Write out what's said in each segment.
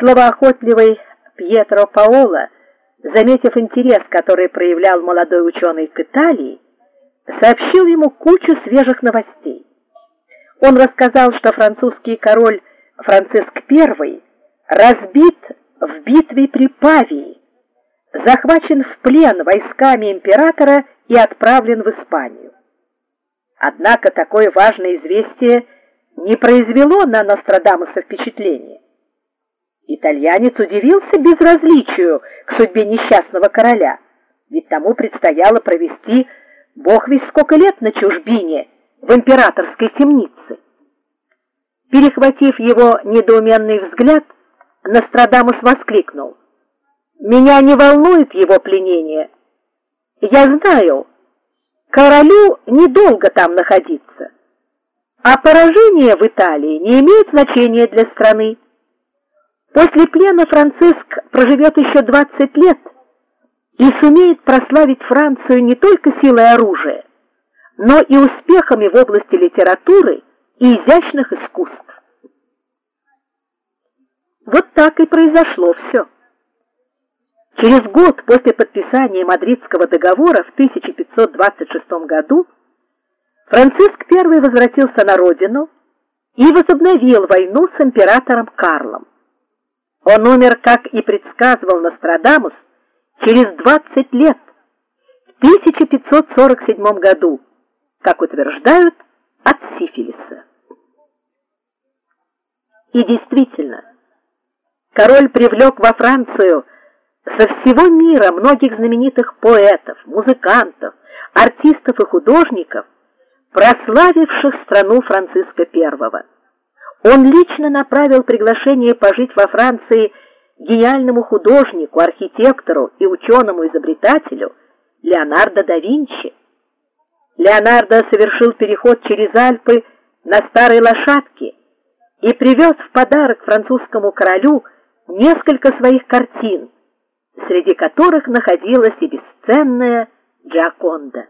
Словоохотливый Пьетро Паоло, заметив интерес, который проявлял молодой ученый к Италии, сообщил ему кучу свежих новостей. Он рассказал, что французский король Франциск I разбит в битве при Павии, захвачен в плен войсками императора и отправлен в Испанию. Однако такое важное известие не произвело на Нострадамуса впечатления. Итальянец удивился безразличию к судьбе несчастного короля, ведь тому предстояло провести бог весть сколько лет на чужбине в императорской темнице. Перехватив его недоуменный взгляд, Нострадамус воскликнул: «Меня не волнует его пленение. Я знаю, королю недолго там находиться, а поражение в Италии не имеет значения для страны. После плена Франциск проживет еще 20 лет и сумеет прославить Францию не только силой оружия, но и успехами в области литературы и изящных искусств». Вот так и произошло все. Через год после подписания Мадридского договора в 1526 году Франциск I возвратился на родину и возобновил войну с императором Карлом. Он умер, как и предсказывал Нострадамус, через 20 лет, в 1547 году, как утверждают, от сифилиса. И действительно, король привлек во Францию со всего мира многих знаменитых поэтов, музыкантов, артистов и художников, прославивших страну Франциска I. Он лично направил приглашение пожить во Франции гениальному художнику, архитектору и ученому-изобретателю Леонардо да Винчи. Леонардо совершил переход через Альпы на старой лошадке и привез в подарок французскому королю несколько своих картин, среди которых находилась и бесценная Джиаконда.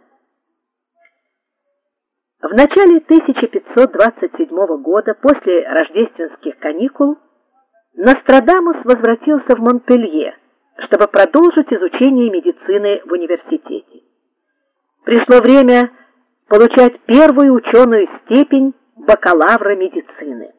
В начале 1527 года, после рождественских каникул, Нострадамус возвратился в Монпелье, чтобы продолжить изучение медицины в университете. Пришло время получать первую ученую степень бакалавра медицины.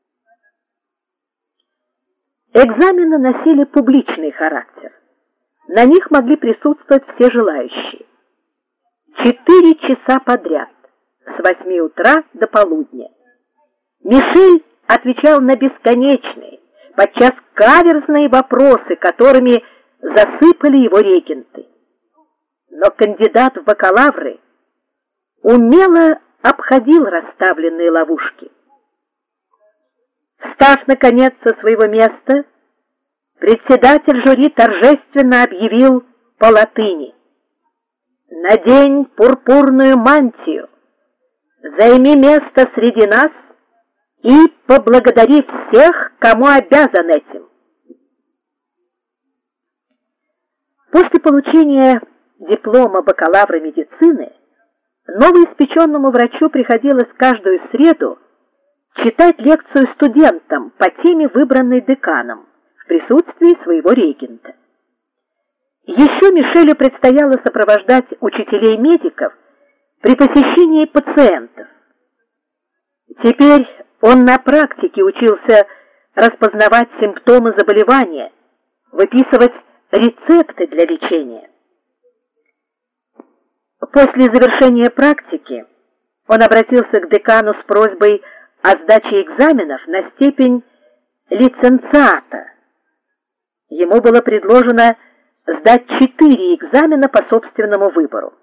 Экзамены носили публичный характер. На них могли присутствовать все желающие. 4 часа подряд, с 8 утра до полудня. Мишель отвечал на бесконечные, подчас каверзные вопросы, которыми засыпали его регенты. Но кандидат в бакалавры умело обходил расставленные ловушки. Встав, наконец, со своего места, председатель жюри торжественно объявил по латыни: «Надень пурпурную мантию, займи место среди нас и поблагодари всех, кому обязан этим». После получения диплома бакалавра медицины новоиспеченному врачу приходилось каждую среду читать лекцию студентам по теме, выбранной деканом, в присутствии своего регента. Еще Мишелю предстояло сопровождать учителей-медиков при посещении пациентов. Теперь он на практике учился распознавать симптомы заболевания, выписывать рецепты для лечения. После завершения практики он обратился к декану с просьбой о сдаче экзаменов на степень лиценциата. Ему было предложено сдать 4 экзамена по собственному выбору.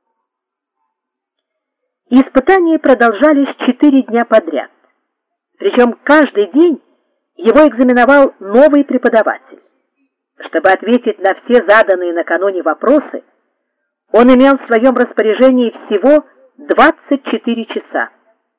Испытания продолжались 4 дня подряд. Причем каждый день его экзаменовал новый преподаватель. Чтобы ответить на все заданные накануне вопросы, он имел в своем распоряжении всего 24 часа.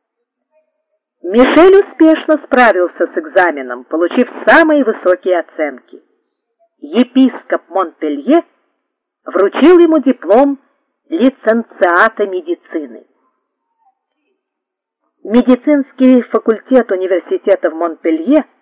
Мишель успешно справился с экзаменом, получив самые высокие оценки. Епископ Монпелье вручил ему диплом лиценциата медицины. Медицинский факультет университета в Монпелье